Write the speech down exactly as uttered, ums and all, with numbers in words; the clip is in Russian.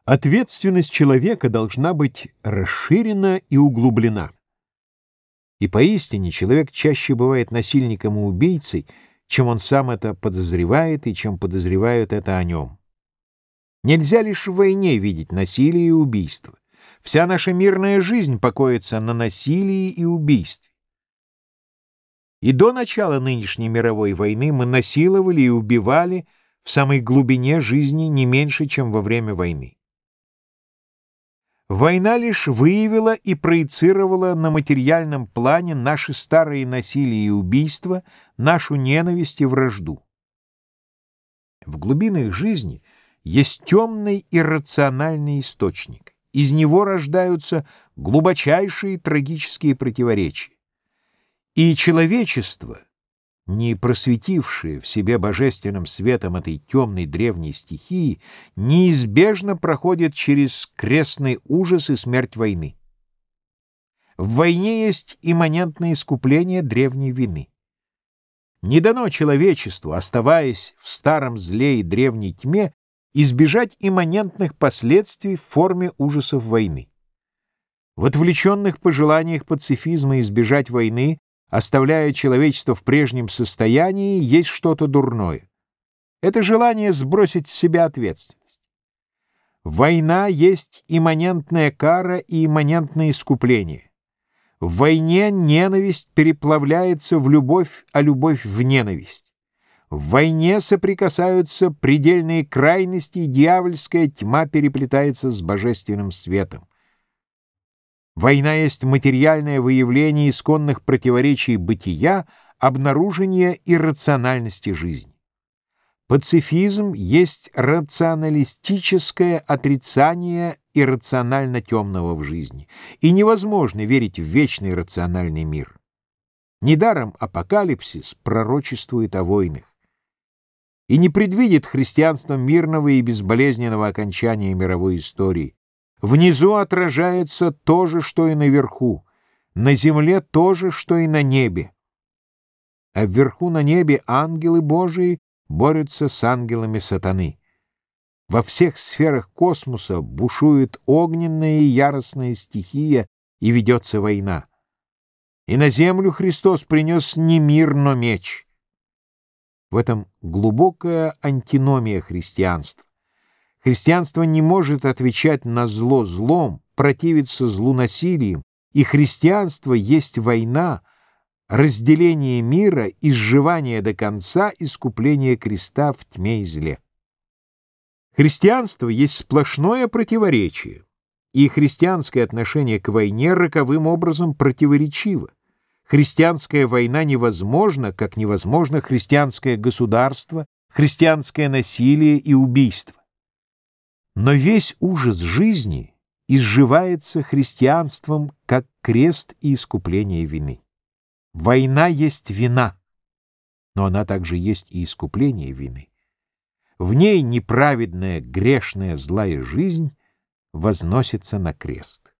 Ответственность человека должна быть расширена и углублена. И поистине человек чаще бывает насильником и убийцей, чем он сам это подозревает и чем подозревают это о нем. Нельзя лишь в войне видеть насилие и убийство. Вся наша мирная жизнь покоится на насилии и убийстве. И до начала нынешней мировой войны мы насиловали и убивали в самой глубине жизни не меньше, чем во время войны. Война лишь выявила и проецировала на материальном плане наши старые насилия и убийства, нашу ненависть и вражду. В глубинах жизни есть темный иррациональный источник. Из него рождаются глубочайшие трагические противоречия. И человечество, не просветившее в себе божественным светом этой темной древней стихии, неизбежно проходит через крестный ужас и смерть войны. В войне есть имманентное искупление древней вины. Не дано человечеству, оставаясь в старом зле и древней тьме, избежать имманентных последствий в форме ужасов войны. В отвлеченных пожеланиях пацифизма избежать войны, оставляя человечество в прежнем состоянии, есть что-то дурное. Это желание сбросить с себя ответственность. Война есть имманентная кара и имманентное искупление. В войне ненависть переплавляется в любовь, а любовь в ненависть. В войне соприкасаются предельные крайности, и дьявольская тьма переплетается с божественным светом. Война есть материальное выявление исконных противоречий бытия, обнаружение иррациональности жизни. Пацифизм есть рационалистическое отрицание иррационально темного в жизни, и невозможно верить в вечный рациональный мир. Недаром апокалипсис пророчествует о войнах и не предвидит христианством мирного и безболезненного окончания мировой истории. Внизу отражается то же, что и наверху, на земле то же, что и на небе. А вверху на небе ангелы Божии борются с ангелами сатаны. Во всех сферах космоса бушует огненная и яростная стихия, и ведется война. И на землю Христос принес не мир, но меч. В этом глубокая антиномия христианства. Христианство не может отвечать на зло злом, противиться злу насилием, и христианство есть война, разделение мира, изживание до конца, искупление креста в тьме и зле. Христианство есть сплошное противоречие, и христианское отношение к войне роковым образом противоречиво. Христианская война невозможна, как невозможно христианское государство, христианское насилие и убийство. Но весь ужас жизни изживается христианством как крест и искупление вины. Война есть вина, но она также есть и искупление вины. В ней неправедная, грешная, злая жизнь возносится на крест.